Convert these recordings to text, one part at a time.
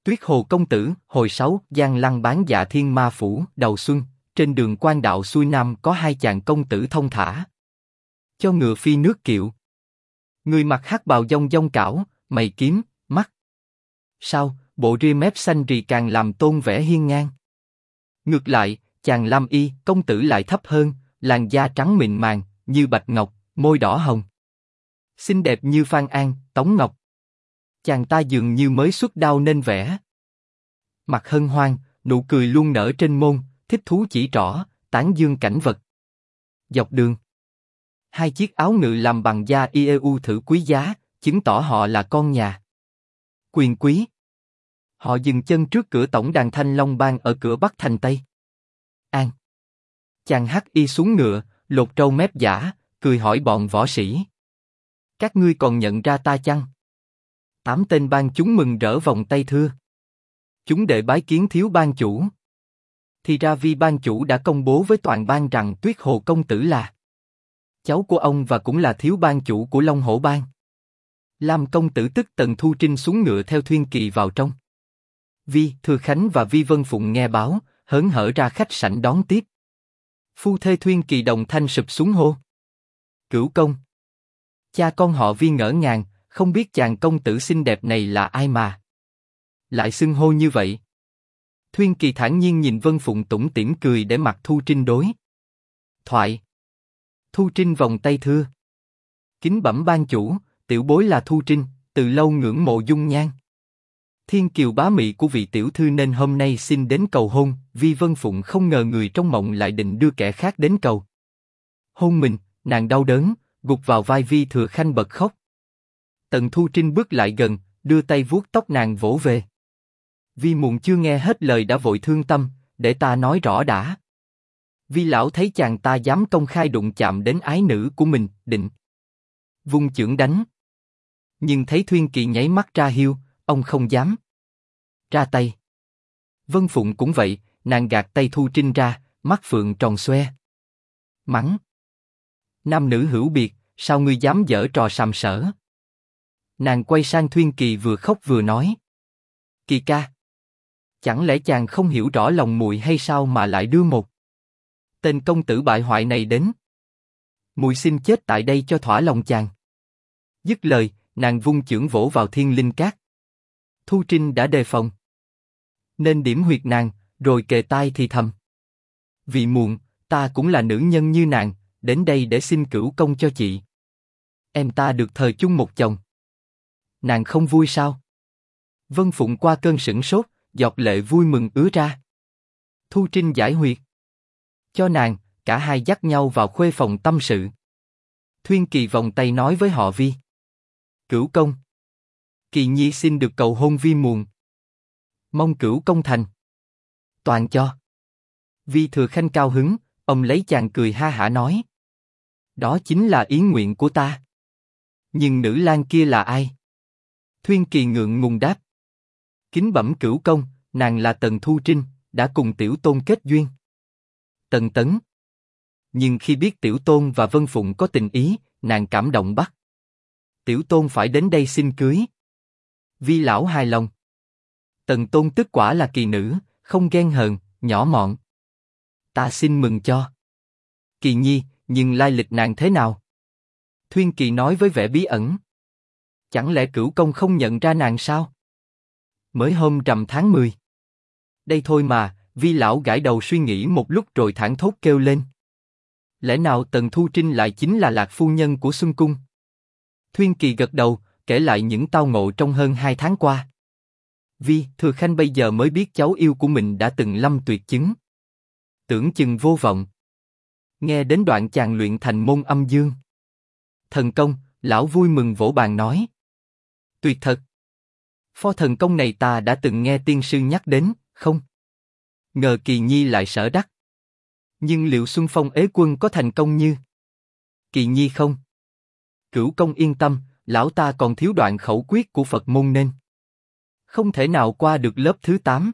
Tuyết Hồ công tử, hồi 6, Giang Lăng bán dạ thiên ma phủ, đầu xuân, trên đường quan đạo xuôi nam có hai chàng công tử thông thả. Cho ngựa phi nước kiệu. Người mặc hắc bào dong dong cảo, mày kiếm, mắt. Sao, bộ ria mép xanh rì càng làm tôn vẻ hiên ngang. Ngược lại, chàng lam y, công tử lại thấp hơn, làn da trắng mịn màng, như bạch ngọc, môi đỏ hồng. Xinh đẹp như Phan An, Tống Ngọc. Chàng ta dường như mới xuất đao nên vẽ. Mặt hân hoan, nụ cười luôn nở trên môn, thích thú chỉ trỏ, tán dương cảnh vật. Dọc đường, hai chiếc áo ngự làm bằng da IEU thử quý giá, chứng tỏ họ là con nhà quyền quý. Họ dừng chân trước cửa tổng đàn Thanh Long Bang ở cửa Bắc thành Tây. An. Chàng hắc y xuống ngựa, lột râu mép giả, cười hỏi bọn võ sĩ. Các ngươi còn nhận ra ta chăng? 8 tên ban chúng mừng rỡ vòng tay thưa. Chúng đệ bái kiến thiếu ban chủ. Thì ra Vi ban chủ đã công bố với toàn bang rằng Tuyết Hồ công tử là cháu của ông và cũng là thiếu ban chủ của Long Hổ bang. Lam công tử tức Tần Thu Trinh xuống ngựa theo Thuyên Kỳ vào trong. Vi Thừa Khánh và Vi Vân Phụng nghe báo, hớn hở ra khách sảnh đón tiếp. Phu thê Thuyên Kỳ đồng thanh sụp xuống hô. Cửu công. Cha con họ Vi ngỡ ngàng, không biết chàng công tử xinh đẹp này là ai mà lại xưng hô như vậy. Thuyên Kỳ thản nhiên nhìn Vân Phụng tủm tỉm cười để mặc Thu Trinh đối thoại. Thu Trinh vòng tay thưa. Kính bẩm ban chủ, tiểu bối là Thu Trinh, từ lâu ngưỡng mộ dung nhan thiên kiều bá mị của vị tiểu thư nên hôm nay xin đến cầu hôn. Vi Vân Phụng không ngờ người trong mộng lại định đưa kẻ khác đến cầu hôn mình, nàng đau đớn, gục vào vai Vi Thừa Khanh bật khóc. Tần Thu Trinh bước lại gần, đưa tay vuốt tóc nàng vỗ về. Vi muộn chưa nghe hết lời đã vội thương tâm, để ta nói rõ đã. Vi lão thấy chàng ta dám công khai đụng chạm đến ái nữ của mình, định vung chưởng đánh. Nhưng thấy Thuyên Kỳ nháy mắt ra hiu, ông không dám ra tay. Vân Phụng cũng vậy, nàng gạt tay Thu Trinh ra, mắt phượng tròn xoe. Mắng. Nam nữ hữu biệt, sao ngươi dám giở trò sàm sỡ? Nàng quay sang Thuyên Kỳ vừa khóc vừa nói. Kỳ ca. Chẳng lẽ chàng không hiểu rõ lòng muội hay sao mà lại đưa một tên công tử bại hoại này đến? Muội xin chết tại đây cho thỏa lòng chàng. Dứt lời, nàng vung chưởng vỗ vào Thiên Linh Cát. Thu Trinh đã đề phòng, nên điểm huyệt nàng, rồi kề tai thì thầm. Vì muộn, ta cũng là nữ nhân như nàng, đến đây để xin cửu công cho chị. Em ta được thời chung một chồng. Nàng không vui sao? Vân Phụng qua cơn sửng sốt, giọt lệ vui mừng ứa ra. Thu Trinh giải huyệt cho nàng, cả hai dắt nhau vào khuê phòng tâm sự. Thuyên Kỳ vòng tay nói với họ Vi. Cửu công. Kỳ nhi xin được cầu hôn Vi muộn. Mong cửu công thành toàn cho. Vi Thừa Khanh cao hứng, ông lấy chàng cười ha hả nói. Đó chính là ý nguyện của ta. Nhưng nữ lang kia là ai? Thuyên Kỳ ngượng ngùng đáp. Kính bẩm cửu công, nàng là Tần Thu Trinh, đã cùng Tiểu Tôn kết duyên. Tần Tấn. Nhưng khi biết Tiểu Tôn và Vân Phụng có tình ý, nàng cảm động bắt Tiểu Tôn phải đến đây xin cưới. Vi lão hài lòng. Tần Tôn tức quả là kỳ nữ, không ghen hờn, nhỏ mọn. Ta xin mừng cho. Kỳ nhi, nhưng lai lịch nàng thế nào? Thuyên Kỳ nói với vẻ bí ẩn. Chẳng lẽ cửu công không nhận ra nàng sao? Mới hôm rằm tháng 10. Đây thôi mà. Vi lão gãi đầu suy nghĩ một lúc rồi thảng thốt kêu lên. Lẽ nào Tần Thu Trinh lại chính là Lạc phu nhân của Xuân Cung? Thuyên Kỳ gật đầu, kể lại những tao ngộ trong hơn 2 tháng qua. Vi Thừa Khanh bây giờ mới biết cháu yêu của mình đã từng lâm tuyệt chứng, tưởng chừng vô vọng. Nghe đến đoạn chàng luyện thành môn âm dương thần công, lão vui mừng vỗ bàn nói. Tuyệt thật. Pho thần công này ta đã từng nghe tiên sư nhắc đến, không ngờ Kỳ nhi lại sở đắc. Nhưng liệu Xuân Phong ế quân có thành công như Kỳ nhi không? Cửu công yên tâm, lão ta còn thiếu đoạn khẩu quyết của Phật môn nên không thể nào qua được lớp thứ 8.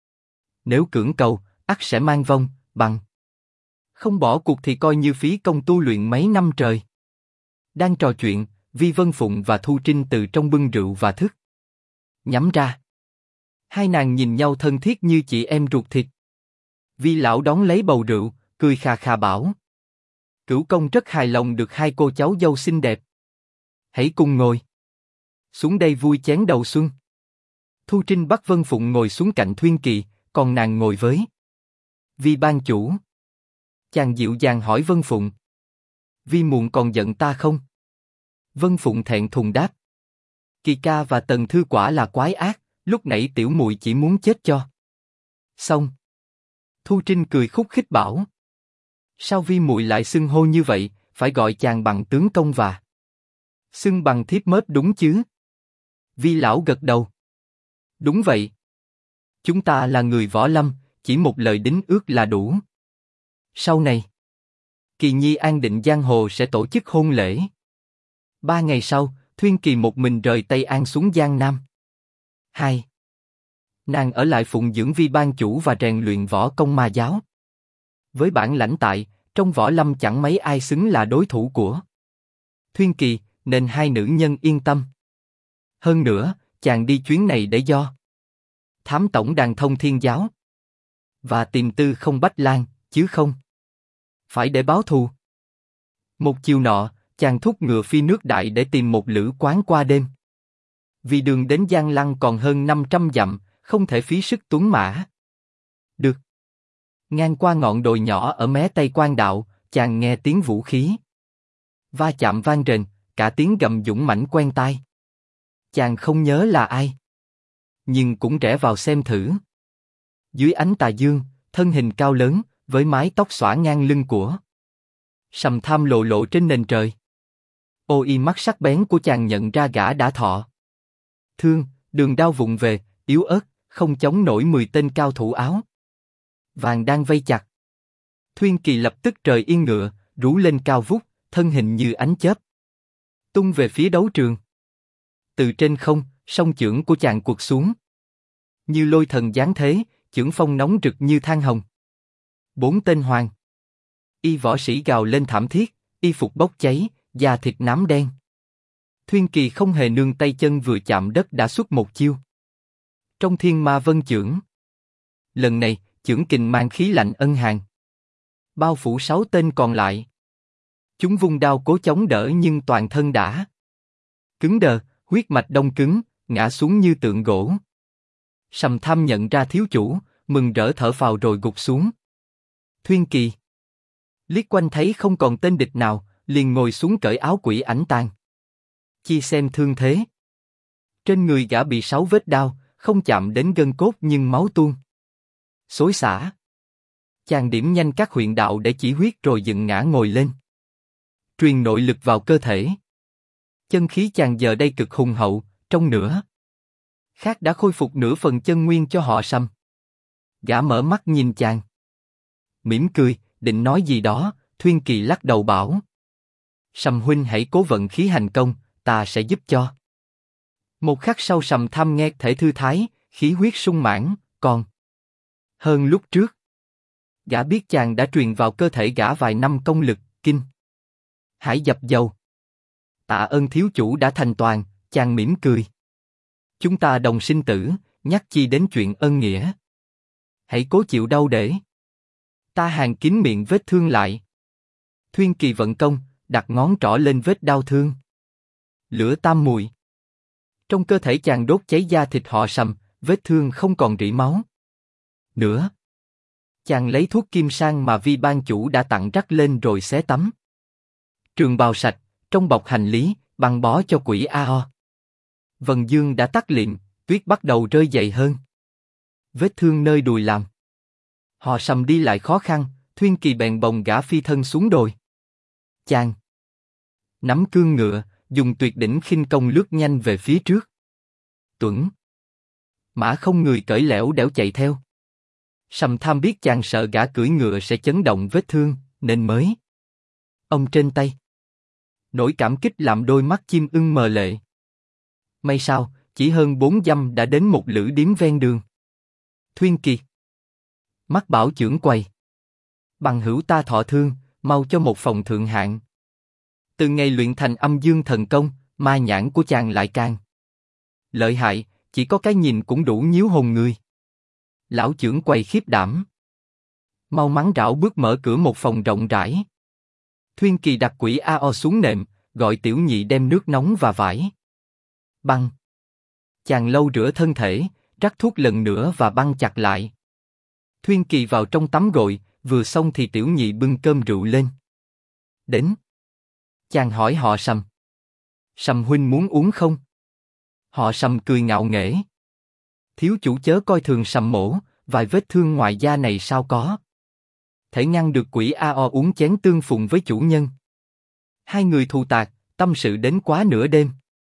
Nếu cưỡng cầu, ắt sẽ mang vong, bằng không bỏ cuộc thì coi như phí công tu luyện mấy năm trời. Đang trò chuyện, Vi Vân Phụng và Thu Trinh từ trong bưng rượu và thức nhắm ra. Hai nàng nhìn nhau thân thiết như chị em ruột thịt. Vi lão đón lấy bầu rượu, cười khà khà bảo. Cửu công rất hài lòng được hai cô cháu dâu xinh đẹp. Hãy cùng ngồi. Xuống đây vui chén đầu xuân. Thu Trinh bắt Vân Phụng ngồi xuống cạnh Thuyên Kỳ, còn nàng ngồi với Vi ban chủ. Chàng dịu dàng hỏi Vân Phụng. Vi muộn còn giận ta không? Vân Phụng thẹn thùng đáp. Kỳ ca và Tần Thư quả là quái ác, lúc nãy tiểu muội chỉ muốn chết cho. Xong. Thu Trinh cười khúc khích bảo. Sao Vi muội lại xưng hô như vậy, phải gọi chàng bằng tướng công và xưng bằng thiếp mớp đúng chứ? Vi lão gật đầu. Đúng vậy. Chúng ta là người võ lâm, chỉ một lời đính ước là đủ. Sau này, Kỳ Nhi an định giang hồ sẽ tổ chức hôn lễ. 3 ngày sau, Thuyên Kỳ một mình rời Tây An xuống Giang Nam. 2. Nàng ở lại phụng dưỡng Vi ban chủ và rèn luyện võ công ma giáo. Với bản lãnh tại, trong võ lâm chẳng mấy ai xứng là đối thủ của Thuyên Kỳ, nên hai nữ nhân yên tâm. Hơn nữa, chàng đi chuyến này để do thám tổng đàn Thông Thiên giáo và tìm Tư Không Bách Lan, chứ không phải để báo thù. Một chiều nọ, chàng thúc ngựa phi nước đại để tìm một lữ quán qua đêm. Vì đường đến Giang Lăng còn hơn 500 dặm, không thể phí sức tuấn mã được. Ngang qua ngọn đồi nhỏ ở mé tây quan đạo, chàng nghe tiếng vũ khí va chạm vang rền, cả tiếng gầm dũng mãnh quen tai. Chàng không nhớ là ai, nhưng cũng rẽ vào xem thử. Dưới ánh tà dương, thân hình cao lớn, với mái tóc xõa ngang lưng của Sầm Tham lộ lộ trên nền trời. Ô y mắt sắc bén của chàng nhận ra gã đã thọ thương, đường đao vụng về, yếu ớt, không chống nổi 10 tên cao thủ áo vàng đang vây chặt. Thuyên Kỳ lập tức rời yên ngựa, rú lên cao vút, thân hình như ánh chớp tung về phía đấu trường. Từ trên không, song chưởng của chàng quật xuống như lôi thần giáng thế, chưởng phong nóng rực như than hồng. 4 tên hoàng y võ sĩ gào lên thảm thiết, y phục bốc cháy, da thịt nám đen. Thuyên Kỳ không hề nương tay chân, vừa chạm đất đã xuất một chiêu trong Thiên Ma Vân Chưởng. Lần này, chưởng kình mang khí lạnh ân hàn, bao phủ 6 tên còn lại. Chúng vung đao cố chống đỡ nhưng toàn thân đã cứng đờ, huyết mạch đông cứng, ngã xuống như tượng gỗ. Sầm Tham nhận ra thiếu chủ, mừng rỡ thở phào rồi gục xuống. Thuyên Kỳ liếc quanh thấy không còn tên địch nào, liền ngồi xuống cởi áo quỷ ảnh tàn, chi xem thương thế. Trên người gã bị 6 vết đao, không chạm đến gân cốt nhưng máu tuôn xối xả. Chàng điểm nhanh các huyệt đạo để chỉ huyết rồi dựng ngã ngồi lên, truyền nội lực vào cơ thể. Chân khí chàng giờ đây cực hùng hậu, trong nửa khác đã khôi phục nửa phần chân nguyên cho họ Sầm. Gã mở mắt nhìn chàng, mỉm cười, định nói gì đó. Thuyên Kỳ lắc đầu bảo: Sầm huynh hãy cố vận khí hành công, ta sẽ giúp cho. Một khắc sau, Sầm Tham nghe thể thư thái, khí huyết sung mãn, còn hơn lúc trước. Gã biết chàng đã truyền vào cơ thể gã vài năm công lực, kinh hải dập dầu. Tạ ơn thiếu chủ đã thành toàn. Chàng mỉm cười. Chúng ta đồng sinh tử, nhắc chi đến chuyện ân nghĩa. Hãy cố chịu đau để ta hàn kín miệng vết thương lại. Thuyên Kỳ vận công, đặt ngón trỏ lên vết đau thương. Lửa tam mùi trong cơ thể chàng đốt cháy da thịt họ Sầm, vết thương không còn rỉ máu nữa. Chàng lấy thuốc kim sang mà Vi ban chủ đã tặng rắc lên rồi xé tấm trường bào sạch, trong bọc hành lý, băng bó cho quỷ A.O. Vân dương đã tắt liệm, tuyết bắt đầu rơi dày hơn. Vết thương nơi đùi làm họ Sầm đi lại khó khăn. Thuyên Kỳ bèn bồng gã phi thân xuống đồi. Chàng nắm cương ngựa, dùng tuyệt đỉnh khinh công lướt nhanh về phía trước. Tuẩn mã không người cởi lẻo đẻo chạy theo. Sầm Tham biết chàng sợ gã cưỡi ngựa sẽ chấn động vết thương, nên mới ông trên tay. Nỗi cảm kích làm đôi mắt chim ưng mờ lệ. May sao, chỉ hơn 4 dặm đã đến một lữ điếm ven đường. Thuyên Kỳ mắt bảo chưởng quầy: bằng hữu ta thọ thương, mau cho một phòng thượng hạng. Từ ngày luyện thành âm dương thần công, ma nhãn của chàng lại càng lợi hại, chỉ có cái nhìn cũng đủ nhiễu hồn người. Lão chưởng quầy khiếp đảm. Mau mắn rảo bước mở cửa một phòng rộng rãi. Thuyên Kỳ đặt quỷ AO xuống nệm, gọi Tiểu Nhị đem nước nóng và vải. Băng. Chàng lâu rửa thân thể, rắc thuốc lần nữa và băng chặt lại. Thuyên Kỳ vào trong tắm gội, vừa xong thì Tiểu Nhị bưng cơm rượu lên. Đến. Chàng hỏi họ Sầm. Sầm huynh muốn uống không? Họ Sầm cười ngạo nghễ. Thiếu chủ chớ coi thường Sầm mỗ, vài vết thương ngoài da này sao có thể ngăn được quỷ AO uống chén tương phùng với chủ nhân. Hai người thù tạc, tâm sự đến quá nửa đêm.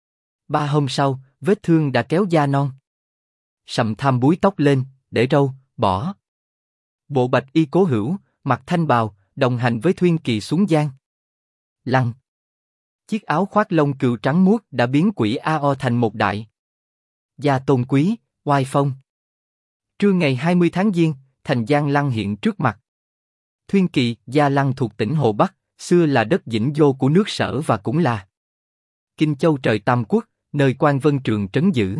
3 hôm sau, vết thương đã kéo da non. Sầm Tham búi tóc lên, để râu, bỏ bộ bạch y cố hữu, mặc thanh bào, đồng hành với Thuyên Kỳ xuống giang. Lăng. Chiếc áo khoác lông cừu trắng muốt đã biến quỷ AO thành một đại gia tôn quý, oai phong. Trưa ngày 20 tháng Giêng, thành Giang Lăng hiện trước mặt. Thuyên Kỳ, Gia Lăng thuộc tỉnh Hồ Bắc, xưa là đất dĩnh dô của nước Sở và cũng là Kinh Châu trời Tam Quốc, nơi Quan Vân Trường trấn giữ.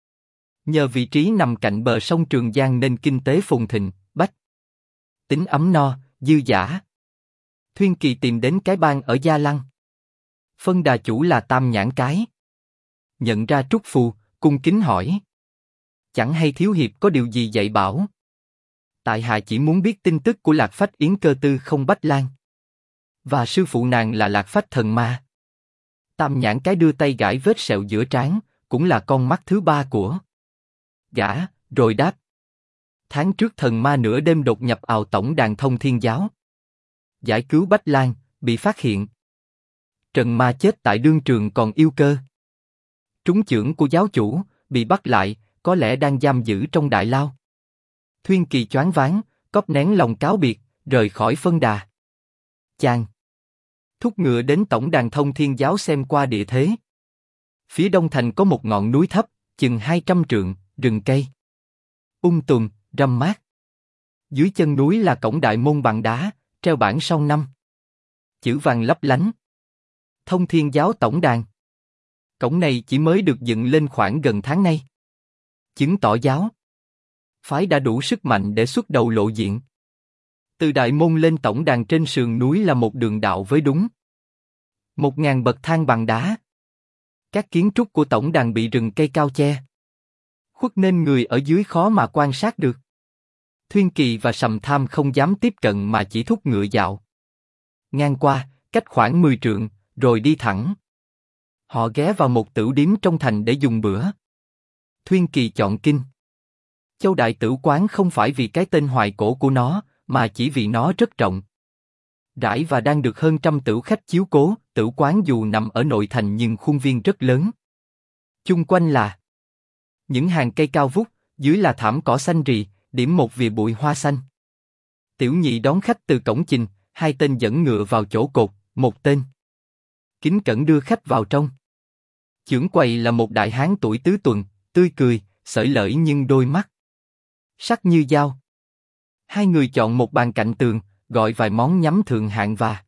Nhờ vị trí nằm cạnh bờ sông Trường Giang nên kinh tế phồn thịnh, bách tính ấm no, dư dả. Thuyên Kỳ tìm đến cái bang ở Gia Lăng. Phân đà chủ là Tam Nhãn Cái. Nhận ra trúc phù, cung kính hỏi. Chẳng hay thiếu hiệp có điều gì dạy bảo? Tại hạ chỉ muốn biết tin tức của Lạc Phách Yến Cơ Tư Không Bách Lan. Và sư phụ nàng là Lạc Phách Thần Ma. Tam Nhãn Cái đưa tay gãi vết sẹo giữa trán, cũng là con mắt thứ 3 của gã, rồi đáp. Tháng trước thần ma nửa đêm đột nhập ào tổng đàn Thông Thiên Giáo. Giải cứu Bách Lan, bị phát hiện. Trần Ma chết tại đương trường còn yêu cơ. Trúng chưởng của giáo chủ, bị bắt lại, có lẽ đang giam giữ trong đại lao. Thuyên Kỳ choáng váng, cóp nén lòng cáo biệt, rời khỏi phân đà. Chàng thúc ngựa đến tổng đàn Thông Thiên Giáo xem qua địa thế. Phía đông thành có một ngọn núi thấp, chừng 200 trượng, rừng cây tùm, râm mát. Dưới chân núi là cổng đại môn bằng đá, treo bảng song năm chữ vàng lấp lánh. Thông Thiên Giáo tổng đàn. Cổng này chỉ mới được dựng lên khoảng gần tháng nay, chứng tỏ giáo phái đã đủ sức mạnh để xuất đầu lộ diện. Từ đại môn lên tổng đàn trên sườn núi là một đường đạo với đúng 1000 bậc thang bằng đá. Các kiến trúc của tổng đàn bị rừng cây cao che khuất nên người ở dưới khó mà quan sát được. Thuyên Kỳ và Sầm Tham không dám tiếp cận mà chỉ thúc ngựa dạo ngang qua, cách khoảng 10 trượng, rồi đi thẳng. Họ ghé vào một tửu điếm trong thành để dùng bữa. Thuyên Kỳ chọn Kinh Châu Đại Tửu Quán không phải vì cái tên hoài cổ của nó, mà chỉ vì nó rất rộng rãi và đang được hơn 100 tửu khách chiếu cố. Tửu quán dù nằm ở nội thành nhưng khuôn viên rất lớn. Chung quanh là những hàng cây cao vút, dưới là thảm cỏ xanh rì, điểm một vỉa bụi hoa xanh. Tiểu Nhị đón khách từ cổng chình, 2 tên dẫn ngựa vào chỗ cột, một tên kính cẩn đưa khách vào trong. Chưởng quầy là một đại hán tuổi tứ tuần, tươi cười, xởi lởi nhưng đôi mắt sắc như dao. Hai người chọn một bàn cạnh tường, gọi vài món nhắm thượng hạng và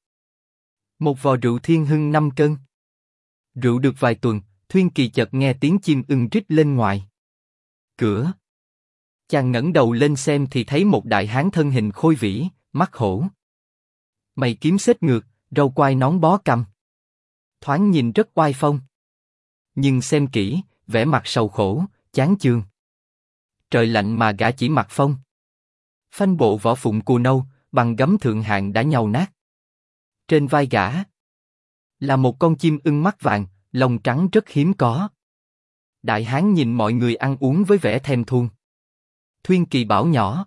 một vò rượu Thiên Hưng 5 cân. Rượu được vài tuần, Thuyên Kỳ chợt nghe tiếng chim ưng rít lên ngoài cửa. Chàng ngẩng đầu lên xem thì thấy một đại hán thân hình khôi vĩ, mắt hổ, mày kiếm xết ngược, râu quai nón bó cằm. Thoáng nhìn rất oai phong. Nhưng xem kỹ, vẻ mặt sầu khổ, chán chường. Trời lạnh mà gã chỉ mặc phong phanh bộ võ phụng cù nâu, bằng gấm thượng hạng đã nhàu nát. Trên vai gã là một con chim ưng mắt vàng, lông trắng rất hiếm có. Đại hán nhìn mọi người ăn uống với vẻ thèm thuồng. Thuyên Kỳ bảo nhỏ.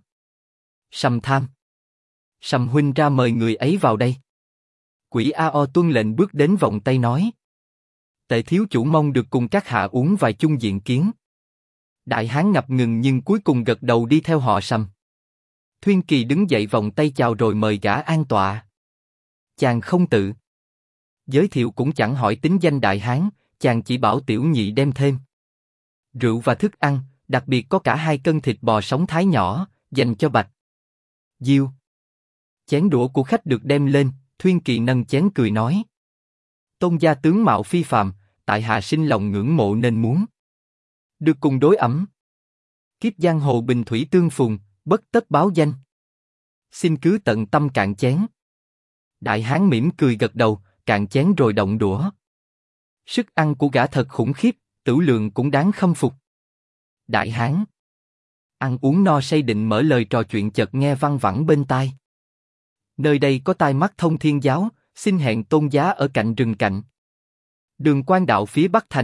Sầm Tham, Sầm huynh ra mời người ấy vào đây. Quỷ AO tuân lệnh bước đến vọng tay nói. Tề thiếu chủ mong được cùng các hạ uống vài chung diện kiến. Đại hán ngập ngừng nhưng cuối cùng gật đầu đi theo họ Sầm. Thuyên Kỳ đứng dậy vòng tay chào rồi mời gã an tọa. Chàng không tự giới thiệu cũng chẳng hỏi tính danh đại hán, chàng chỉ bảo Tiểu Nhị đem thêm rượu và thức ăn, đặc biệt có cả 2 cân thịt bò sống thái nhỏ, dành cho Bạch Diêu. Chén đũa của khách được đem lên, Thuyên Kỳ nâng chén cười nói. Tôn gia tướng mạo phi phàm, tại hạ sinh lòng ngưỡng mộ nên muốn Được cùng đối ẩm. Kiếp giang hồ bình thủy tương phùng, bất tất báo danh. Xin cứ tận tâm cạn chén. Đại hán mỉm cười gật đầu, cạn chén rồi động đũa. Sức ăn của gã thật khủng khiếp, tửu lượng cũng đáng khâm phục. Đại hán ăn uống no say định mở lời trò chuyện chợt nghe văng vẳng bên tai. Nơi đây có tai mắt thông thiên giáo, xin hẹn tôn giá ở cạnh rừng cạnh. Đường Quan Đạo phía Bắc thành.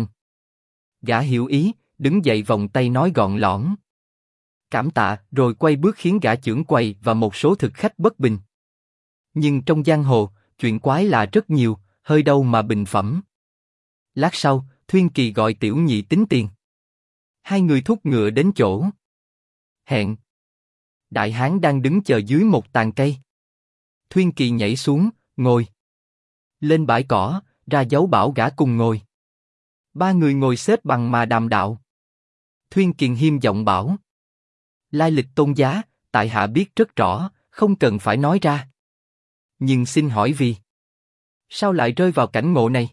Gã hiểu ý, đứng dậy vòng tay nói gọn lõn. Cảm tạ, rồi quay bước khiến gã chưởng quầy và một số thực khách bất bình. Nhưng trong giang hồ, chuyện quái lạ rất nhiều, hơi đâu mà bình phẩm. Lát sau, Thuyên Kỳ gọi Tiểu Nhị tính tiền. Hai người thúc ngựa đến chỗ hẹn. Đại hán đang đứng chờ dưới một tàn cây. Thuyên Kỳ nhảy xuống, ngồi lên bãi cỏ, ra dấu bảo gã cùng ngồi. Ba người ngồi xếp bằng mà đàm đạo. Thuyên Kiền hiêm giọng bảo: lai lịch tôn giá, tại hạ biết rất rõ, không cần phải nói ra. Nhưng xin hỏi vì sao lại rơi vào cảnh ngộ này?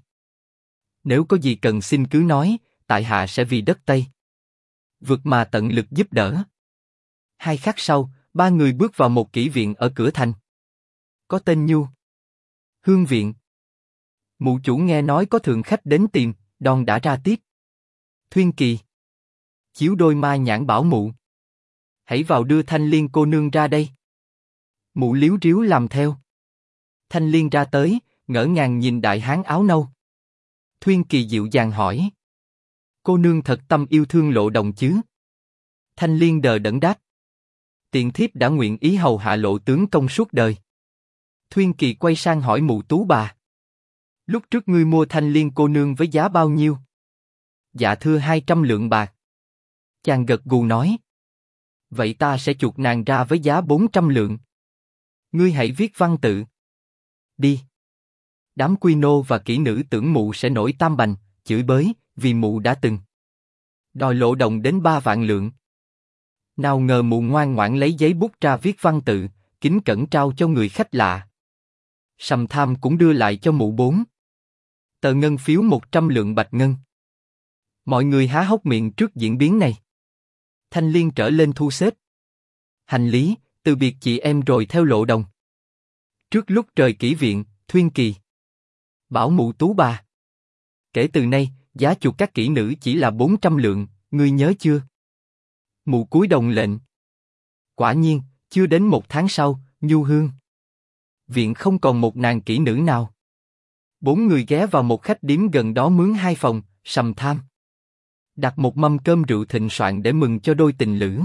Nếu có gì cần xin cứ nói, tại hạ sẽ vì đất Tây vượt mà tận lực giúp đỡ. Hai khắc sau, ba người bước vào một kỹ viện ở cửa thành. Có tên Nhu Hương viện. Mụ chủ nghe nói có thượng khách đến tìm, đon đã ra tiếp. Thuyên Kỳ chiếu đôi ma nhãn bảo mụ: hãy vào đưa Thanh Liên cô nương ra đây. Mụ liếu riếu làm theo. Thanh Liên ra tới, ngỡ ngàng nhìn đại hán áo nâu. Thuyên Kỳ dịu dàng hỏi: cô nương thật tâm yêu thương Lộ Đồng chứ? Thanh Liên đờ đẫn đáp: tiện thiếp đã nguyện ý hầu hạ Lộ tướng công suốt đời. Thuyên Kỳ quay sang hỏi mụ tú bà: lúc trước ngươi mua Thanh Liên cô nương với giá bao nhiêu? Dạ thưa 200 lượng bạc. Chàng gật gù nói: vậy ta sẽ chuộc nàng ra với giá 400 lượng. Ngươi hãy viết văn tự đi. Đám quy nô và kỹ nữ tưởng mụ sẽ nổi tam bành, chửi bới, vì mụ đã từng đòi Lộ Đồng đến 3 vạn lượng. Nào ngờ mụ ngoan ngoãn lấy giấy bút ra viết văn tự, kính cẩn trao cho người khách lạ. Sầm Tham cũng đưa lại cho mụ 4 tờ ngân phiếu 100 lượng bạch ngân. Mọi người há hốc miệng trước diễn biến này. Thanh Liên trở lên thu xếp hành lý, từ biệt chị em rồi theo Lộ Đồng. Trước lúc rời kỹ viện, Thuyên Kỳ bảo mụ tú bà: kể từ nay, giá chuộc các kỹ nữ chỉ là 400 lượng, ngươi nhớ chưa? Mụ cúi đồng lệnh. Quả nhiên, chưa đến 1 tháng sau, Nhu Hương viện không còn một nàng kỹ nữ nào. 4 người ghé vào một khách điếm gần đó mướn 2 phòng. Sầm Tham đặt một mâm cơm rượu thịnh soạn để mừng cho đôi tình lữ.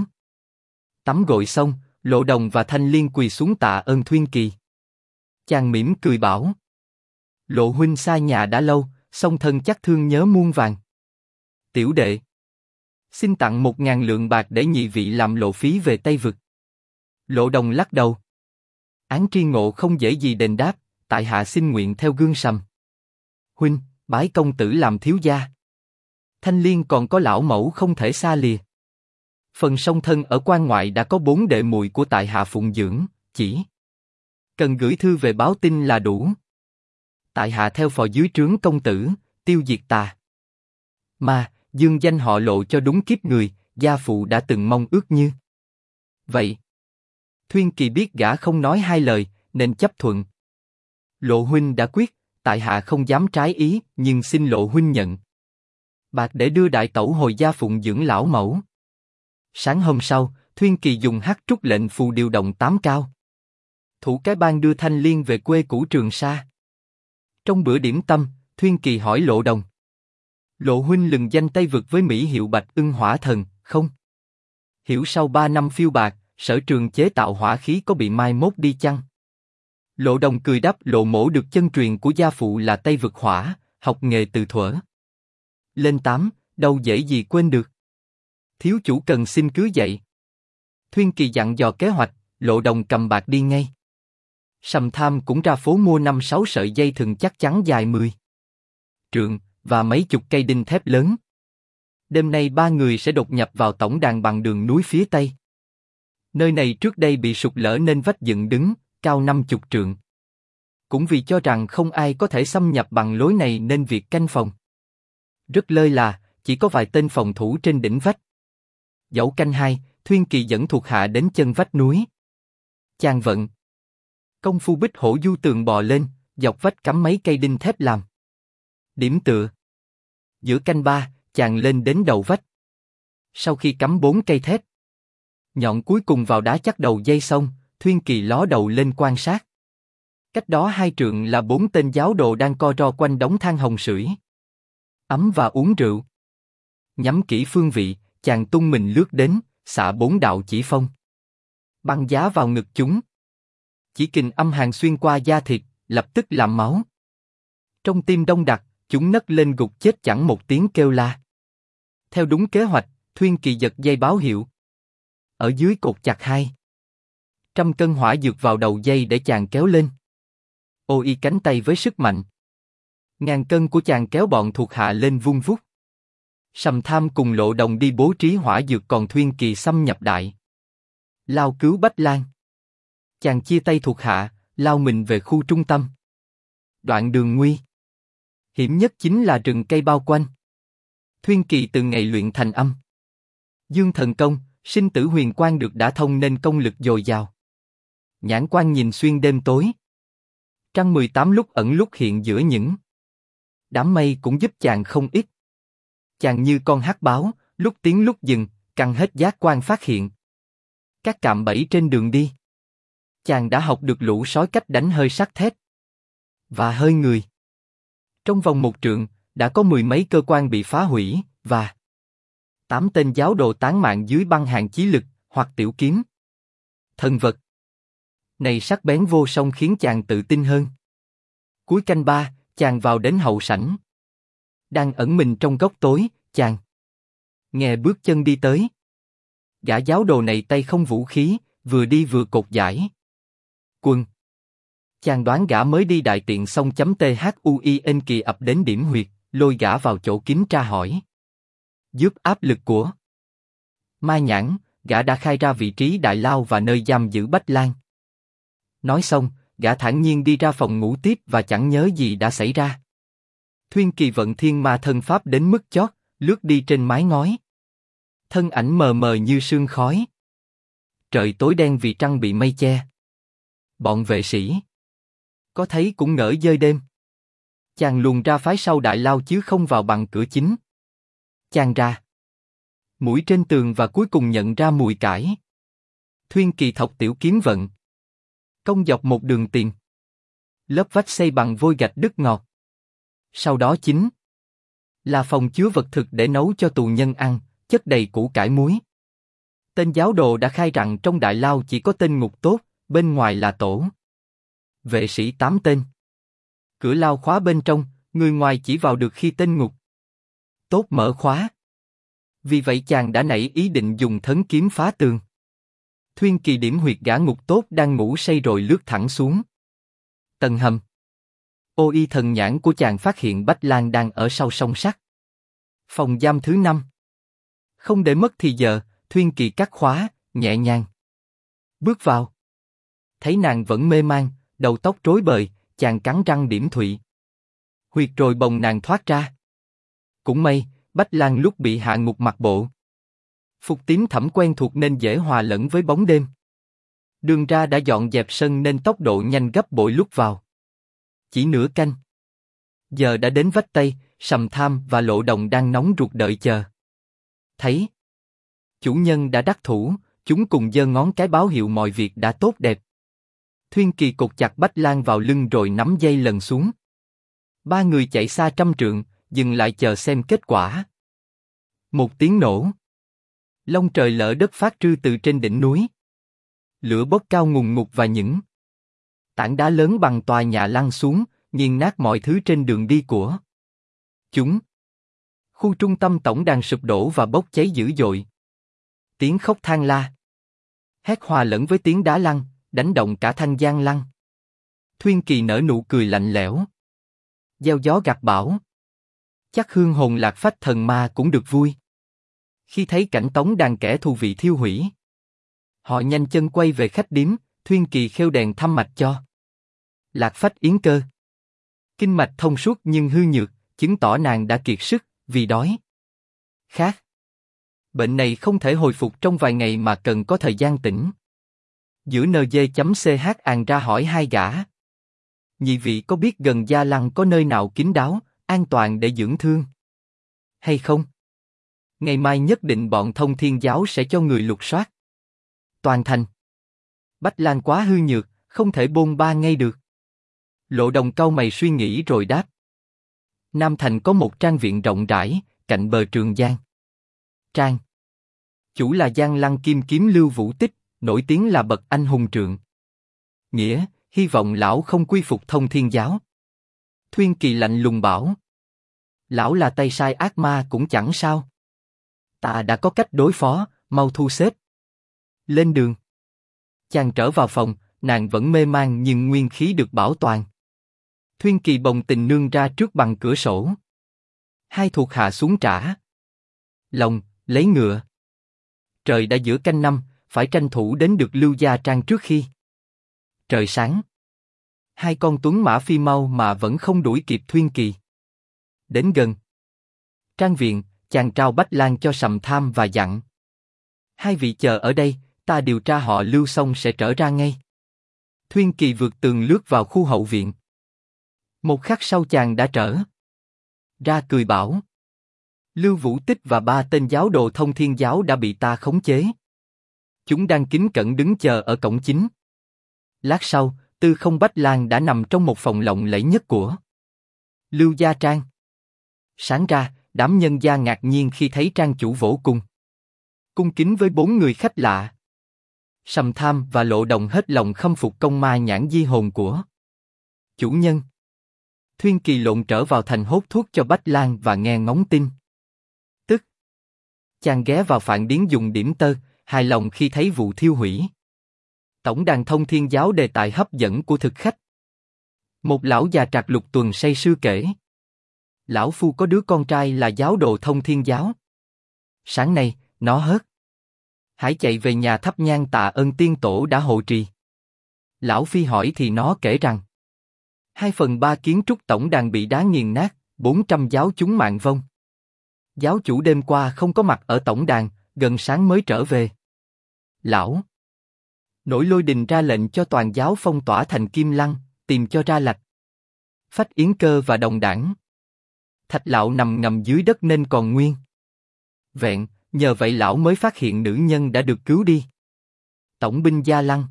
Tắm gội xong, Lộ Đồng và Thanh Liên quỳ xuống tạ ơn Thuyên Kỳ. Chàng mỉm cười bảo: Lộ huynh xa nhà đã lâu, song thân chắc thương nhớ muôn vàng. Tiểu đệ xin tặng 1000 lượng bạc để nhị vị làm lộ phí về Tây Vực. Lộ Đồng lắc đầu: án tri ngộ không dễ gì đền đáp, tại hạ xin nguyện theo gương Sầm huynh, bái công tử làm thiếu gia. Thanh Liên còn có lão mẫu không thể xa lìa. Phần song thân ở quan ngoại đã có 4 đệ muội của tại hạ phụng dưỡng, chỉ cần gửi thư về báo tin là đủ. Tại hạ theo phò dưới trướng công tử, tiêu diệt tà ma, dương danh họ Lộ cho đúng kiếp người, gia phụ đã từng mong ước như vậy. Thuyên Kỳ biết gã không nói hai lời, nên chấp thuận. Lộ huynh đã quyết, tại hạ không dám trái ý, nhưng xin Lộ huynh nhận bạc để đưa đại tẩu hồi gia phụng dưỡng lão mẫu. Sáng hôm sau, Thuyên Kỳ dùng hắc trúc lệnh phù điều động 8 cao thủ cái bang đưa Thanh Liên về quê cũ Trường Sa. Trong bữa điểm tâm, Thuyên Kỳ hỏi Lộ Đồng: Lộ huynh lừng danh Tây Vực với mỹ hiệu Bạch Ưng Hỏa Thần, không? Hiểu sau 3 năm phiêu bạc, sở trường chế tạo hỏa khí có bị mai mốt đi chăng? Lộ Đồng cười đáp: Lộ mổ được chân truyền của gia phụ là Tây Vực hỏa, học nghề từ thuở lên 8, đâu dễ gì quên được. Thiếu chủ cần xin cứ dạy. Thuyên Kỳ dặn dò kế hoạch, Lộ Đồng cầm bạc đi ngay. Sầm Tham cũng ra phố mua 5-6 sợi dây thừng chắc chắn dài 10 trượng và mấy chục cây đinh thép lớn. Đêm nay 3 người sẽ đột nhập vào tổng đàn bằng đường núi phía tây. Nơi này trước đây bị sụt lở nên vách dựng đứng, cao 50 trượng. Cũng vì cho rằng không ai có thể xâm nhập bằng lối này nên việc canh phòng rất lơi là, chỉ có vài tên phòng thủ trên đỉnh vách. Dẫu canh hai, Thuyên Kỳ dẫn thuộc hạ đến chân vách núi. Chàng vận công phu bích hổ du tường bò lên, dọc vách cắm mấy cây đinh thép làm điểm tựa. Giữa canh ba, chàng lên đến đầu vách. Sau khi cắm 4 cây thép, nhọn cuối cùng vào đá chắc đầu dây xong, Thuyên Kỳ ló đầu lên quan sát. Cách đó 2 trượng là 4 tên giáo đồ đang co ro quanh đống than hồng sưởi, ấm và uống rượu. Nhắm kỹ phương vị, chàng tung mình lướt đến, xạ 4 đạo chỉ phong, băng giá vào ngực chúng. Chỉ kình âm hàn xuyên qua da thịt, lập tức làm máu. Trong tim đông đặc, chúng nấc lên gục chết chẳng một tiếng kêu la. Theo đúng kế hoạch, Thuyên Kỳ giật dây báo hiệu. Ở dưới cột chặt 200 cân hỏa dược vào đầu dây để chàng kéo lên. Ô y cánh tay với sức mạnh. Ngàn cân của chàng kéo bọn thuộc hạ lên vung vút. Sầm Tham cùng Lộ Đồng đi bố trí hỏa dược, còn Thuyên Kỳ xâm nhập đại lao cứu Bách Lan. Chàng chia tay thuộc hạ, lao mình về khu trung tâm. Đoạn đường nguy hiểm nhất chính là rừng cây bao quanh. Thuyên Kỳ từ ngày luyện thành âm dương thần công, sinh tử huyền quang được đả thông nên công lực dồi dào. Nhãn quan nhìn xuyên đêm tối. Trăng 18 lúc ẩn lúc hiện giữa những đám mây cũng giúp chàng không ít. Chàng như con hắc báo, lúc tiến lúc dừng, căng hết giác quan phát hiện các cạm bẫy trên đường đi. Chàng đã học được lũ sói cách đánh hơi sắt thép và hơi người. Trong vòng 1 trượng, đã có 10 mấy cơ quan bị phá hủy, và 8 tên giáo đồ tán mạng dưới băng hàn chí lực, hoặc tiểu kiếm. Thần vật này sắc bén vô song khiến chàng tự tin hơn. Cuối canh 3, chàng vào đến hậu sảnh. Đang ẩn mình trong góc tối, chàng nghe bước chân đi tới. Gã giáo đồ này tay không vũ khí, vừa đi vừa cột dải quần. Chàng đoán gã mới đi đại tiện xong. THUIN Kỳ ập đến điểm huyệt, lôi gã vào chỗ kín tra hỏi. Giúp áp lực của Mai Nhãn, gã đã khai ra vị trí đại lao và nơi giam giữ Bách Lan. Nói xong, gã thản nhiên đi ra phòng ngủ tiếp và chẳng nhớ gì đã xảy ra. Thuyên Kỳ vận thiên ma thân pháp đến mức chót, lướt đi trên mái ngói. Thân ảnh mờ mờ như sương khói. Trời tối đen vì trăng bị mây che. Bọn vệ sĩ có thấy cũng ngỡ dơi đêm. Chàng luồn ra phái sau đại lao chứ không vào bằng cửa chính. Chàng ra mũi trên tường và cuối cùng nhận ra mùi cải. Thuyên Kỳ thọc tiểu kiếm vận công dọc một đường tiền. Lớp vách xây bằng vôi gạch đất ngọt. Sau đó chính là phòng chứa vật thực để nấu cho tù nhân ăn, chất đầy củ cải muối. Tên giáo đồ đã khai rằng trong đại lao chỉ có tên ngục tốt, bên ngoài là tổ vệ sĩ 8 tên. Cửa lao khóa bên trong, người ngoài chỉ vào được khi tên ngục tốt mở khóa. Vì vậy chàng đã nảy ý định dùng thấn kiếm phá tường. Thuyên Kỳ điểm huyệt gã ngục tốt đang ngủ say rồi lướt thẳng xuống tầng hầm. Ô y thần nhãn của chàng phát hiện Bách Lan đang ở sau song sắt. Phòng giam thứ 5. Không để mất thì giờ, Thuyên Kỳ cắt khóa, nhẹ nhàng bước vào. Thấy nàng vẫn mê man, đầu tóc rối bời, chàng cắn răng điểm thụy huyệt rồi bồng nàng thoát ra. Cũng may, Bách Lan lúc bị hạ ngục mặc bộ phục tím thẫm quen thuộc nên dễ hòa lẫn với bóng đêm. Đường ra đã dọn dẹp sân nên tốc độ nhanh gấp bội lúc vào. Chỉ nửa canh giờ đã đến vách Tây, Sầm Tham và Lộ Đồng đang nóng ruột đợi chờ. Thấy chủ nhân đã đắc thủ, chúng cùng giơ ngón cái báo hiệu mọi việc đã tốt đẹp. Thuyên Kỳ cột chặt Bách Lan vào lưng rồi nắm dây lần xuống. 3 người chạy xa trăm trượng, dừng lại chờ xem kết quả. Một tiếng nổ. Long trời lở đất phát trư từ trên đỉnh núi. Lửa bốc cao ngùn ngụt và những tảng đá lớn bằng tòa nhà lăn xuống, nghiền nát mọi thứ trên đường đi của chúng. Khu trung tâm tổng đàn sụp đổ và bốc cháy dữ dội. Tiếng khóc than la hét hòa lẫn với tiếng đá lăn, đánh động cả Thanh Giang Lăng. Thuyên Kỳ nở nụ cười lạnh lẽo. Gieo gió gặt bão. Chắc hương hồn lạc phách thần ma cũng được vui. Khi thấy cảnh tống đàn kẻ thù vị thiêu hủy, họ nhanh chân quay về khách điếm. Thuyên Kỳ khêu đèn thăm mạch cho lạc phách yến cơ. Kinh mạch thông suốt nhưng hư nhược, chứng tỏ nàng đã kiệt sức vì đói. Khác. Bệnh này không thể hồi phục trong vài ngày mà cần có thời gian tĩnh. Giữa NG.ch àn ra hỏi hai gã. Nhị vị có biết gần Gia Lăng có nơi nào kín đáo, an toàn để dưỡng thương? Hay không? Ngày mai nhất định bọn Thông Thiên Giáo sẽ cho người lục soát. Toàn thành. Bách Lan quá hư nhược, không thể bôn ba ngay được. Lộ Đồng cau mày suy nghĩ rồi đáp. Nam Thành có một trang viện rộng rãi, cạnh bờ Trường Giang. Trang chủ là Giang Lăng Kim Kiếm Lưu Vũ Tích, nổi tiếng là bậc anh hùng trượng. Nghĩa, hy vọng lão không quy phục Thông Thiên Giáo. Thuyên Kỳ lạnh lùng bảo. Lão là tay sai ác ma cũng chẳng sao. Ta đã có cách đối phó, mau thu xếp. Lên đường. Chàng trở vào phòng, nàng vẫn mê man nhưng nguyên khí được bảo toàn. Thuyên Kỳ bồng Tình Nương ra trước bằng cửa sổ. Hai thuộc hạ xuống trả. Lòng, lấy ngựa. Trời đã giữa canh năm, phải tranh thủ đến được Lưu Gia Trang trước khi trời sáng. Hai con tuấn mã phi mau mà vẫn không đuổi kịp Thuyên Kỳ. Đến gần trang viện, chàng trao Bách Lan cho Sầm Tham và dặn. Hai vị chờ ở đây, ta điều tra họ Lưu xong sẽ trở ra ngay. Thuyên Kỳ vượt tường lướt vào khu hậu viện. Một khắc sau chàng đã trở ra cười bảo. Lưu Vũ Tích và 3 tên giáo đồ Thông Thiên Giáo đã bị ta khống chế. Chúng đang kính cẩn đứng chờ ở cổng chính. Lát sau, Tư Không Bách Lan đã nằm trong một phòng lộng lẫy nhất của Lưu Gia Trang. Sáng ra, đám nhân gia ngạc nhiên khi thấy trang chủ vỗ cung. Cung kính với 4 người khách lạ. Sầm Tham và Lộ Đồng hết lòng khâm phục công ma nhãn di hồn của chủ nhân. Thuyên Kỳ lộn trở vào thành hốt thuốc cho Bách Lan và nghe ngóng tin. Tức, chàng ghé vào Phạn Điếm dùng điểm tơ, hài lòng khi thấy vụ thiêu hủy. Tổng đàn Thông Thiên Giáo đề tài hấp dẫn của thực khách. Một lão già Trạc Lục Tuần say sưa kể. Lão phu có đứa con trai là giáo đồ Thông Thiên Giáo. Sáng nay, nó hớt hãy chạy về nhà thắp nhang tạ ơn tiên tổ đã hộ trì. Lão phi hỏi thì nó kể rằng 2/3 kiến trúc tổng đàn bị đá nghiền nát, 400 giáo chúng mạng vong. Giáo chủ đêm qua không có mặt ở tổng đàn, gần sáng mới trở về. Lão nổi Lôi Đình ra lệnh cho toàn giáo phong tỏa thành Kim Lăng, tìm cho ra lạch. Phách Yến Cơ và đồng đảng. Thạch lão nằm ngầm dưới đất nên còn nguyên vẹn, nhờ vậy lão mới phát hiện nữ nhân đã được cứu đi. Tổng binh Gia Lăng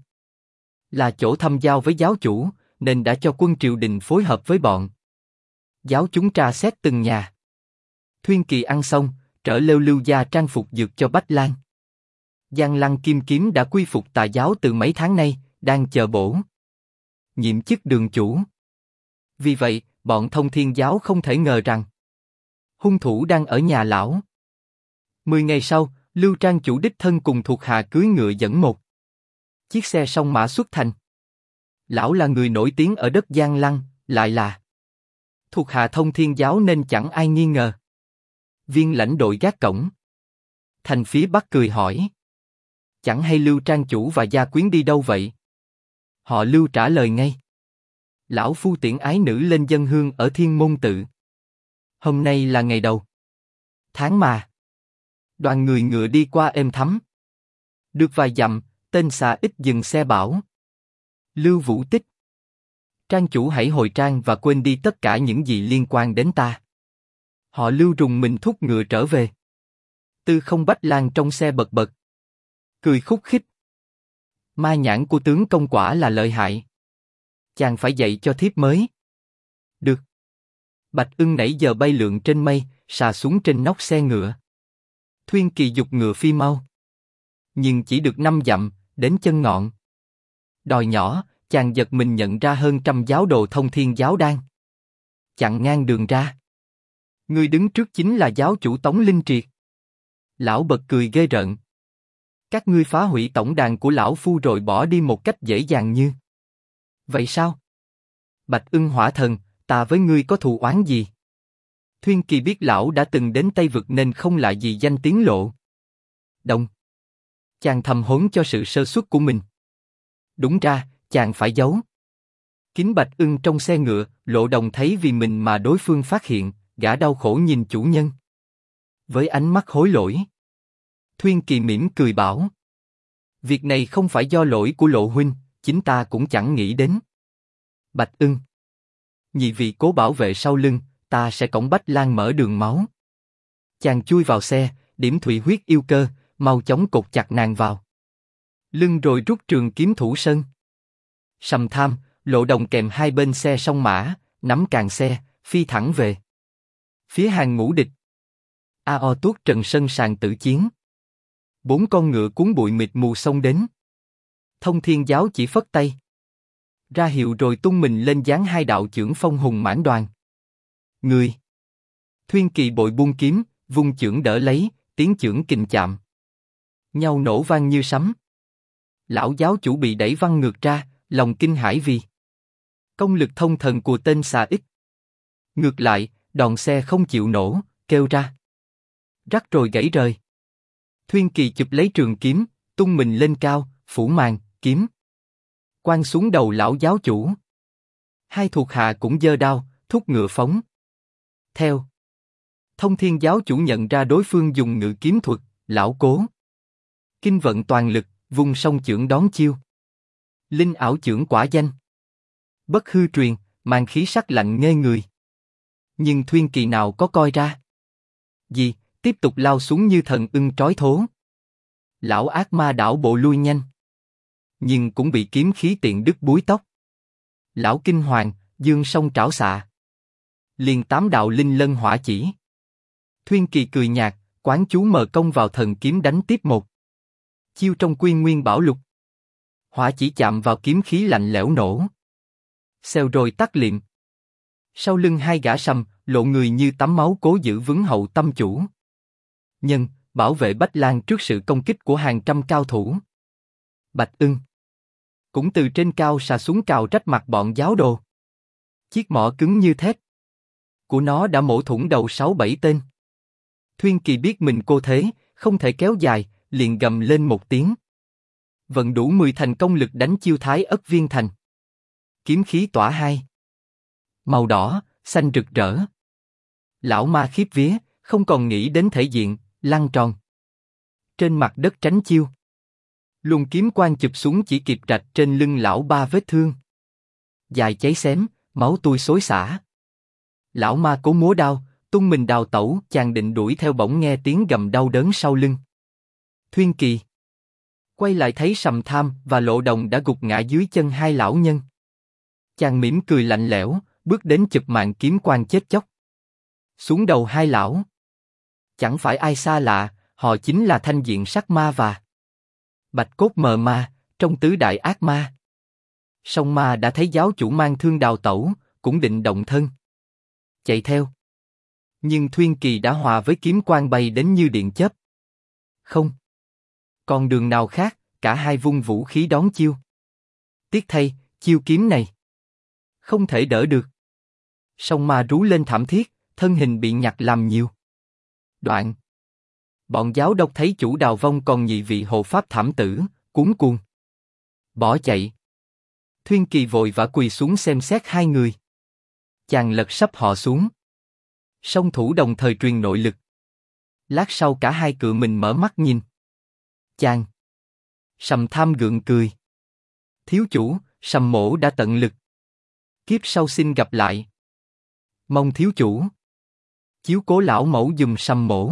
là chỗ thăm giao với giáo chủ, nên đã cho quân triều đình phối hợp với bọn giáo chúng tra xét từng nhà. Thuyên Kỳ ăn xong, trở lêu Lưu Gia trang phục dược cho Bách Lan. Giang Lăng Kim Kiếm đã quy phục tà giáo từ mấy tháng nay, đang chờ bổ nhiệm chức đường chủ. Vì vậy, bọn Thông Thiên Giáo không thể ngờ rằng hung thủ đang ở nhà lão. 10 ngày sau, Lưu Trang chủ đích thân cùng thuộc hạ cưỡi ngựa dẫn một chiếc xe song mã xuất thành. Lão là người nổi tiếng ở đất Giang Lăng, lại là thuộc hạ Thông Thiên Giáo nên chẳng ai nghi ngờ. Viên lãnh đội gác cổng thành phía bắc cười hỏi. Chẳng hay Lưu Trang chủ và gia quyến đi đâu vậy? Họ Lưu trả lời ngay. Lão phu tiễn ái nữ lên dân hương ở Thiên Môn Tự. Hôm nay là ngày đầu tháng mà. Đoàn người ngựa đi qua êm thấm. Được vài dặm, tên xà ít dừng xe bảo. Lưu Vũ Tích, Trang chủ hãy hồi trang và quên đi tất cả những gì liên quan đến ta. Họ Lưu rùng mình thúc ngựa trở về. Tư Không Bách Lan trong xe bật bật cười khúc khích. Ma nhãn của tướng công quả là lợi hại. Chàng phải dạy cho thiếp mới được. Bạch Ưng nãy giờ bay lượn trên mây, sà xuống trên nóc xe ngựa. Thuyên Kỳ giục ngựa phi mau, nhưng chỉ được 5 dặm, đến chân ngọn đồi nhỏ, chàng giật mình nhận ra hơn 100 giáo đồ Thông Thiên Giáo đang chặn ngang đường ra. Người đứng trước chính là giáo chủ Tống Linh Triệt. Lão bật cười ghê rợn. Các ngươi phá hủy tổng đàn của lão phu rồi bỏ đi một cách dễ dàng như vậy sao? Bạch Ưng hỏa thần, ta với ngươi có thù oán gì? Thuyên Kỳ biết lão đã từng đến Tây Vực nên không lạ gì danh tiếng lộ đồng. Chàng thầm hối cho sự sơ suất của mình. Đúng ra, chàng phải giấu kín Bạch Ưng trong xe ngựa. Lộ Đồng thấy vì mình mà đối phương phát hiện, gã đau khổ nhìn chủ nhân. Với ánh mắt hối lỗi, Thuyên Kỳ mỉm cười bảo: việc này không phải do lỗi của Lộ huynh, chính ta cũng chẳng nghĩ đến. Bạch Ưng, nhị vị cố bảo vệ sau lưng, ta sẽ cõng Bách Lan mở đường máu. Chàng chui vào xe, điểm thủy huyết yêu cơ, mau chóng cột chặt nàng vào lưng rồi rút trường kiếm thủ sân. Sầm Tham, Lộ Đồng kèm hai bên xe song mã, nắm càng xe, phi thẳng về phía hàng ngũ địch. A.O. Tuốt Trần sân sàn tử chiến. 4 con ngựa cuốn bụi mịt mù xông đến. Thông Thiên Giáo chỉ phất tay ra hiệu rồi tung mình lên giáng hai đạo chưởng phong hùng mãn đoàn. Người. Thuyên Kỳ bội buông kiếm, vung chưởng đỡ lấy, tiếng chưởng kình chạm nhau nổ vang như sấm. Lão giáo chủ bị đẩy văng ngược ra, lòng kinh hãi vì công lực thông thần của tên xà ít. Ngược lại, đòn xe không chịu nổ, kêu ra rắc rồi gãy rời. Thuyên Kỳ chụp lấy trường kiếm, tung mình lên cao, phủ màn kiếm quang xuống đầu lão giáo chủ. Hai thuộc hạ cũng giơ đao, thúc ngựa phóng theo. Thông Thiên Giáo chủ nhận ra đối phương dùng ngự kiếm thuật, lão cố kinh vận toàn lực, vung song chưởng đón chiêu. Linh ảo chưởng quả danh, bất hư truyền, mang khí sắc lạnh ngây người. Nhưng Thuyên Kỳ nào có coi ra gì, tiếp tục lao xuống như thần ưng trói thố. Lão ác ma đảo bộ lui nhanh, nhưng cũng bị kiếm khí tiện đứt búi tóc. Lão kinh hoàng, dương song trảo xạ, liền 8 đạo linh lân hỏa chỉ. Thuyên Kỳ cười nhạt, quán chú mờ công vào thần kiếm đánh tiếp một chiêu trong Quy Nguyên Bảo Lục. Hỏa chỉ chạm vào kiếm khí lạnh lẽo nổ, xèo rồi tắt liệm. Sau lưng hai gã Sầm, Lộ người như tắm máu cố giữ vững hậu tâm chủ nhân, bảo vệ Bách Lan trước sự công kích của hàng trăm cao thủ. Bạch Ưng cũng từ trên cao xà xuống cào trách mặt bọn giáo đồ. Chiếc mỏ cứng như thép của nó đã mổ thủng đầu 6-7 tên. Thuyên Kỳ biết mình cô thế, không thể kéo dài, liền gầm lên một tiếng. Vận đủ 10 thành công lực đánh chiêu Thái Ất Viên Thành. Kiếm khí tỏa hai màu đỏ, xanh rực rỡ. Lão ma khiếp vía, không còn nghĩ đến thể diện, lăn tròn trên mặt đất tránh chiêu. Luồng kiếm quang chụp xuống chỉ kịp rạch trên lưng lão ba vết thương dài cháy xém, máu tươi xối xả. Lão ma cố múa đao, tung mình đào tẩu, chàng định đuổi theo bỗng nghe tiếng gầm đau đớn sau lưng. Thuyên Kỳ quay lại thấy Sầm Tham và Lộ Đồng đã gục ngã dưới chân hai lão nhân. Chàng mỉm cười lạnh lẽo, bước đến chụp mạng kiếm quang chết chóc xuống đầu hai lão. Chẳng phải ai xa lạ, họ chính là Thanh Diện Sắc Ma và Bạch Cốt Mờ Ma, trong tứ đại ác ma. Song Ma đã thấy giáo chủ mang thương đào tẩu, cũng định động thân chạy theo. Nhưng Thuyên Kỳ đã hòa với kiếm quang bay đến như điện chớp. Không còn đường nào khác, cả hai vung vũ khí đón chiêu. Tiếc thay, chiêu kiếm này không thể đỡ được. Song Ma rú lên thảm thiết, thân hình bị nhặt làm nhiều đoạn. Bọn giáo đốc thấy chủ Đào vong còn nhị vị hộ pháp thảm tử, cuống cuồng bỏ chạy. Thuyên Kỳ vội vã quỳ xuống xem xét hai người. Chàng lật sấp họ xuống. Song thủ đồng thời truyền nội lực. Lát sau cả hai cự mình mở mắt nhìn chàng. Sầm Tham gượng cười. Thiếu chủ, Sầm mỗ đã tận lực. Kiếp sau xin gặp lại. Mong thiếu chủ chiếu cố lão mẫu giùm Sầm mỗ.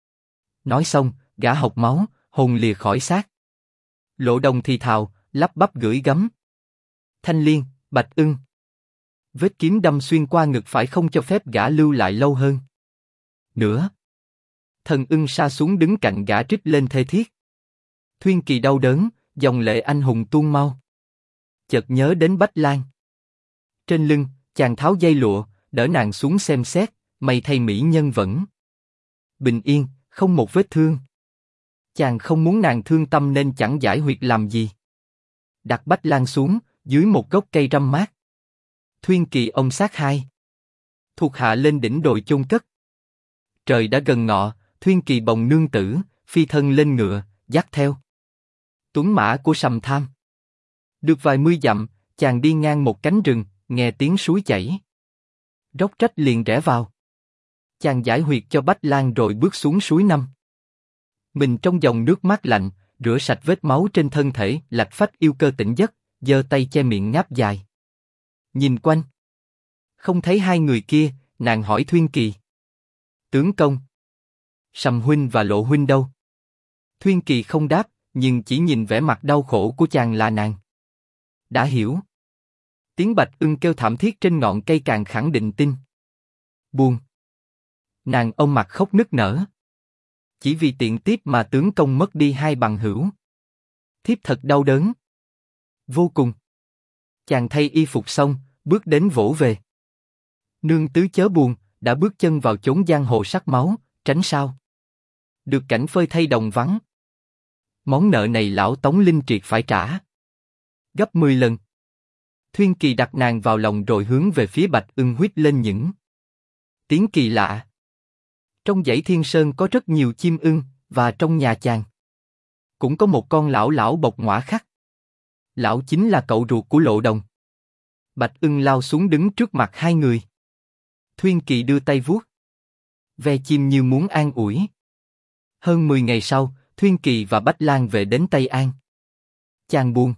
Nói xong, gã hộc máu, hồn lìa khỏi xác. Lộ Đồng thì thào, lắp bắp gửi gắm. Thanh Liên, Bạch Ưng. Vết kiếm đâm xuyên qua ngực phải không cho phép gã lưu lại lâu hơn nữa. Thần Ưng sa xuống đứng cạnh gã trích lên thê thiết. Thuyên Kỳ đau đớn, dòng lệ anh hùng tuôn mau. Chợt nhớ đến Bách Lan. Trên lưng, chàng tháo dây lụa, đỡ nàng xuống xem xét, may thay mỹ nhân vẫn bình yên, không một vết thương. Chàng không muốn nàng thương tâm nên chẳng giải huyệt làm gì. Đặt Bách Lan xuống, dưới một gốc cây râm mát. Thuyên Kỳ ôm xác hai thuộc hạ lên đỉnh đồi chôn cất. Trời đã gần ngọ, Thuyên Kỳ bồng nương tử, phi thân lên ngựa, dắt theo tuấn mã của Sầm Tham. Được vài mươi dặm, chàng đi ngang một cánh rừng, nghe tiếng suối chảy. Róc rách liền rẽ vào. Chàng giải huyệt cho Bách Lang rồi bước xuống suối Năm. Mình trong dòng nước mát lạnh, rửa sạch vết máu trên thân thể, Lạch Phách yêu cơ tỉnh giấc, giơ tay che miệng ngáp dài. Nhìn quanh, không thấy hai người kia, nàng hỏi Thuyên Kỳ. Tướng công, Sầm huynh và Lộ huynh đâu? Thuyên Kỳ không đáp, nhưng chỉ nhìn vẻ mặt đau khổ của chàng là nàng. Đã hiểu. Tiếng bạch ưng kêu thảm thiết trên ngọn cây càng khẳng định tin. Buồn. Nàng ôm mặt khóc nức nở. Chỉ vì tiện tiếp mà tướng công mất đi hai bằng hữu. Thiếp thật đau đớn. Vô cùng. Chàng thay y phục xong, bước đến vỗ về. Nương tứ chớ buồn, đã bước chân vào chốn giang hồ sắc máu, tránh sao? Được cảnh phơi thay đồng vắng. Món nợ này lão Tống Linh Triệt phải trả. Gấp 10 lần. Thuyên Kỳ đặt nàng vào lòng rồi hướng về phía bạch ưng huýt lên những tiếng kỳ lạ. Trong dãy Thiên Sơn có rất nhiều chim ưng, và trong nhà chàng cũng có một con lão lão bộc ngõa khắc. Lão chính là cậu ruột của Lộ Đồng. Bạch ưng lao xuống đứng trước mặt hai người. Thuyên Kỳ đưa tay vuốt ve chim như muốn an ủi. Hơn 10 ngày sau, Thuyên Kỳ và Bách Lang về đến Tây An. Chàng buồn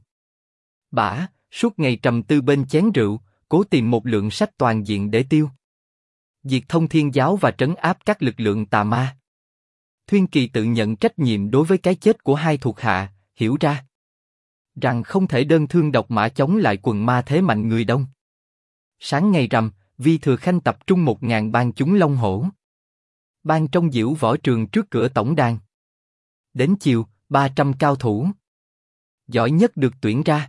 bã, suốt ngày trầm tư bên chén rượu, cố tìm một lượng sách toàn diện để tiêu diệt Thông Thiên Giáo và trấn áp các lực lượng tà ma. Thuyên Kỳ tự nhận trách nhiệm đối với cái chết của hai thuộc hạ, hiểu ra rằng không thể đơn thương độc mã chống lại quần ma thế mạnh người đông. Sáng ngày rằm, Vi Thừa Khanh tập trung 1000 ban chúng Long Hổ. Ban trong diễu võ trường trước cửa tổng đàn. Đến chiều, 300 cao thủ giỏi nhất được tuyển ra.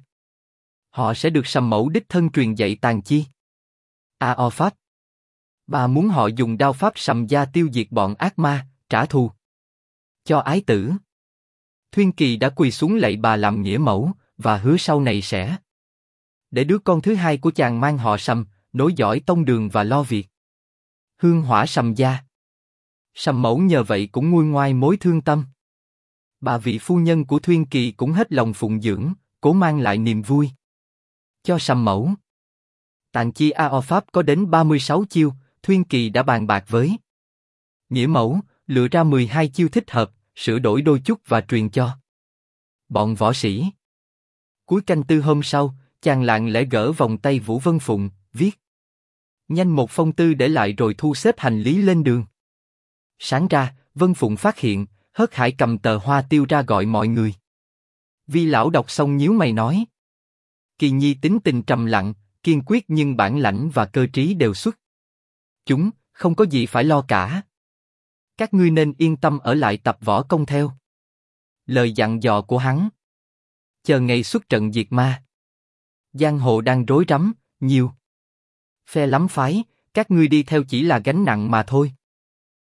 Họ sẽ được Sầm Mẫu đích thân truyền dạy tàn chi A-o pháp. Bà muốn họ dùng đao pháp Sầm gia tiêu diệt bọn ác ma, trả thù cho ái tử. Thuyên Kỳ đã quỳ xuống lạy bà làm nghĩa mẫu, và hứa sau này sẽ để đứa con thứ hai của chàng mang họ Sầm, nối dõi tông đường và lo việc hương hỏa Sầm gia. Sầm Mẫu nhờ vậy cũng nguôi ngoai mối thương tâm. Bà vị phu nhân của Thuyên Kỳ cũng hết lòng phụng dưỡng, cố mang lại niềm vui cho Sầm Mẫu. Tàn chi A-o pháp có đến 36 chiêu, Thuyên Kỳ đã bàn bạc với nghĩa mẫu, lựa ra 12 chiêu thích hợp, sửa đổi đôi chút và truyền cho bọn võ sĩ. Cuối canh tư hôm sau, chàng lặng lẽ gỡ vòng tay Vũ Vân Phụng, viết nhanh một phong thư để lại rồi thu xếp hành lý lên đường. Sáng ra, Vân Phụng phát hiện, Hớt Hải cầm tờ hoa tiêu ra gọi mọi người. Vi lão đọc xong nhíu mày nói: Kỳ nhi tính tình trầm lặng, kiên quyết nhưng bản lãnh và cơ trí đều xuất chúng, không có gì phải lo cả. Các ngươi nên yên tâm ở lại tập võ công theo lời dặn dò của hắn. Chờ ngày xuất trận diệt ma. Giang hồ đang rối rắm, nhiều phe lắm phái, các ngươi đi theo chỉ là gánh nặng mà thôi.